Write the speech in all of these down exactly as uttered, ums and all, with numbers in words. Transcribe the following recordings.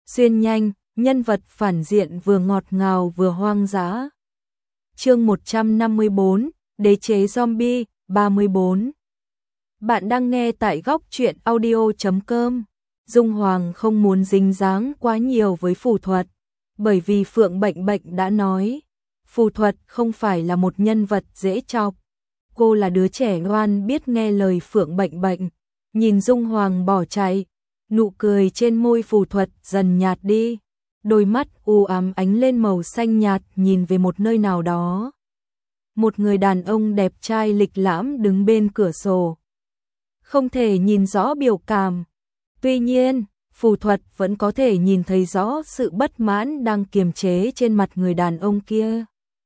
xuyên nhanh, nhân vật phản diện vừa ngọt ngào vừa hoang dã. Chương một trăm năm mươi bốn, Đế chế zombie, ba mươi bốn. Bạn đang nghe tại góc truyện audio chấm com. Dung Hoàng không muốn dính dáng quá nhiều với phù thuật, bởi vì Phượng Bệnh Bệnh đã nói, phù thuật không phải là một nhân vật dễ chọc. Cô là đứa trẻ ngoan biết nghe lời Phượng Bệnh Bệnh. Nhìn Dung Hoàng bỏ chạy, nụ cười trên môi phù thuật dần nhạt đi, đôi mắt u ám ánh lên màu xanh nhạt nhìn về một nơi nào đó. Một người đàn ông đẹp trai lịch lãm đứng bên cửa sổ. Không thể nhìn rõ biểu cảm. Tuy nhiên, phù thuật vẫn có thể nhìn thấy rõ sự bất mãn đang kiềm chế trên mặt người đàn ông kia.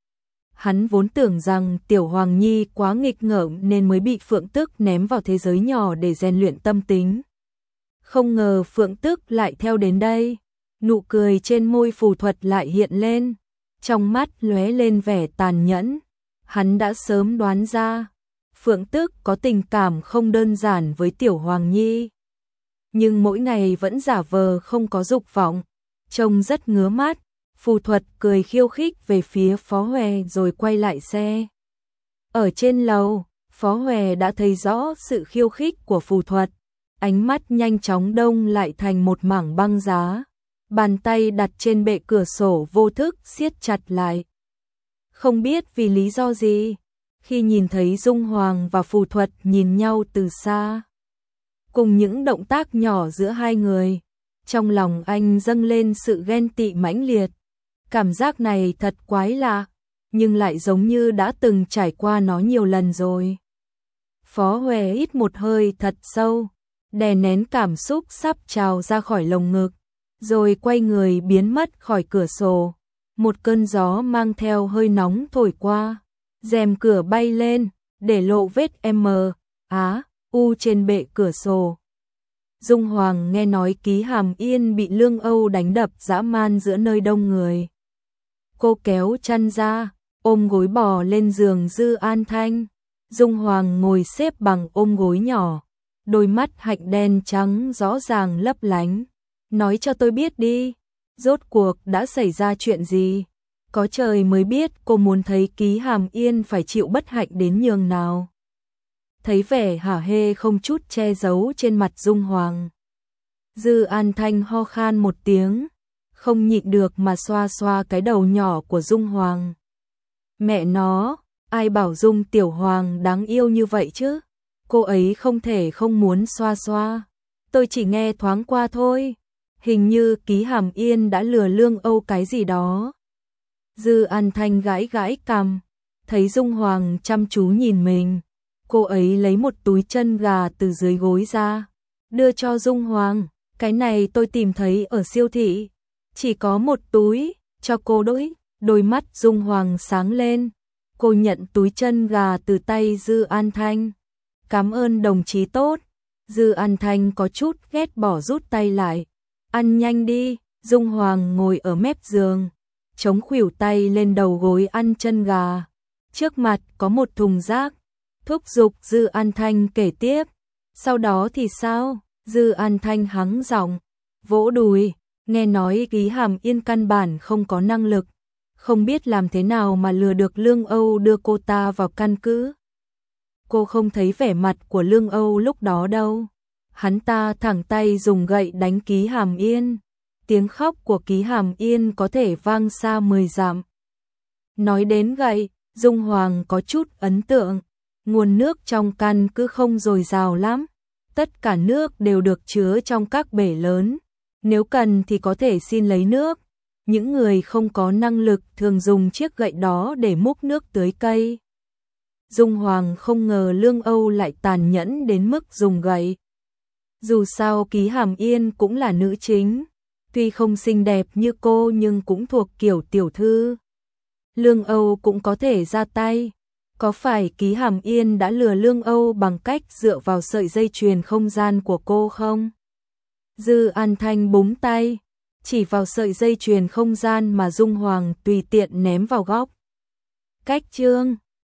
Hắn vốn tưởng rằng Tiểu Hoàng Nhi quá nghịch ngợm nên mới bị Phượng Tức ném vào thế giới nhỏ để rèn luyện tâm tính. Không ngờ Phượng Tức lại theo đến đây. Nụ cười trên môi phù thuật lại hiện lên, trong mắt lóe lên vẻ tàn nhẫn. Hắn đã sớm đoán ra, Phượng Tức có tình cảm không đơn giản với Tiểu Hoàng Nhi. Nhưng mỗi ngày vẫn giả vờ không có dục vọng, trông rất ngứa mắt. Phù thuật cười khiêu khích về phía Phó Hòe rồi quay lại xe. Ở trên lầu, Phó Hòe đã thấy rõ sự khiêu khích của phù thuật. Ánh mắt nhanh chóng đông lại thành một mảng băng giá. Bàn tay đặt trên bệ cửa sổ vô thức siết chặt lại. Không biết vì lý do gì, khi nhìn thấy Dung Hoàng và phù thuật nhìn nhau từ xa, cùng những động tác nhỏ giữa hai người, trong lòng anh dâng lên sự ghen tị mãnh liệt. Cảm giác này thật quái lạ, nhưng lại giống như đã từng trải qua nó nhiều lần rồi. Phó Hòe hít một hơi thật sâu, đè nén cảm xúc sắp trào ra khỏi lồng ngực, rồi quay người biến mất khỏi cửa sổ. Một cơn gió mang theo hơi nóng thổi qua, rèm cửa bay lên, để lộ vết M, Á, U trên bệ cửa sổ. Dung Hoàng nghe nói Ký Hàm Yên bị Lương Âu đánh đập dã man giữa nơi đông người. Cô kéo chăn ra, ôm gối bò lên giường Dư An Thanh. Dung Hoàng ngồi xếp bằng ôm gối nhỏ, đôi mắt hạnh đen trắng rõ ràng lấp lánh. Nói cho tôi biết đi, rốt cuộc đã xảy ra chuyện gì? Có trời mới biết cô muốn thấy Ký Hàm Yên phải chịu bất hạnh đến nhường nào. Thấy vẻ hả hê không chút che giấu trên mặt Dung Hoàng, Dư An Thanh ho khan một tiếng, không nhịn được mà xoa xoa cái đầu nhỏ của Dung Hoàng. Mẹ nó, ai bảo Dung Tiểu Hoàng đáng yêu như vậy chứ? Cô ấy không thể không muốn xoa xoa. Tôi chỉ nghe thoáng qua thôi. Hình như Ký Hàm Yên đã lừa Lương Âu cái gì đó. Dư An Thanh gãi gãi cằm, thấy Dung Hoàng chăm chú nhìn mình. Cô ấy lấy một túi chân gà từ dưới gối ra, đưa cho Dung Hoàng. Cái này tôi tìm thấy ở siêu thị. Chỉ có một túi, cho cô đôi. Đôi mắt Dung Hoàng sáng lên. Cô nhận túi chân gà từ tay Dư An Thanh. Cảm ơn đồng chí tốt. Dư An Thanh có chút ghét bỏ rút tay lại. Ăn nhanh đi. Dung Hoàng ngồi ở mép giường, chống khuỷu tay lên đầu gối ăn chân gà. Trước mặt có một thùng rác. Thúc giục Dư An Thanh kể tiếp. Sau đó thì sao? Dư An Thanh hắng giọng, vỗ đùi. Nghe nói Ký Hàm Yên căn bản không có năng lực, không biết làm thế nào mà lừa được Lương Âu đưa cô ta vào căn cứ. Cô không thấy vẻ mặt của Lương Âu lúc đó đâu. Hắn ta thẳng tay dùng gậy đánh Ký Hàm Yên. Tiếng khóc của Ký Hàm Yên có thể vang xa mười dặm. Nói đến gậy, Dung Hoàng có chút ấn tượng. Nguồn nước trong căn cứ không dồi dào lắm. Tất cả nước đều được chứa trong các bể lớn. Nếu cần thì có thể xin lấy nước. Những người không có năng lực thường dùng chiếc gậy đó để múc nước tưới cây. Dung Hoàng không ngờ Lương Âu lại tàn nhẫn đến mức dùng gậy. Dù sao Ký Hàm Yên cũng là nữ chính. Tuy không xinh đẹp như cô nhưng cũng thuộc kiểu tiểu thư. Lương Âu cũng có thể ra tay. Có phải Ký Hàm Yên đã lừa Lương Âu bằng cách dựa vào sợi dây chuyền không gian của cô không? Dư An Thanh búng tay, chỉ vào sợi dây chuyền không gian mà Dung Hoàng tùy tiện ném vào góc. Cách chương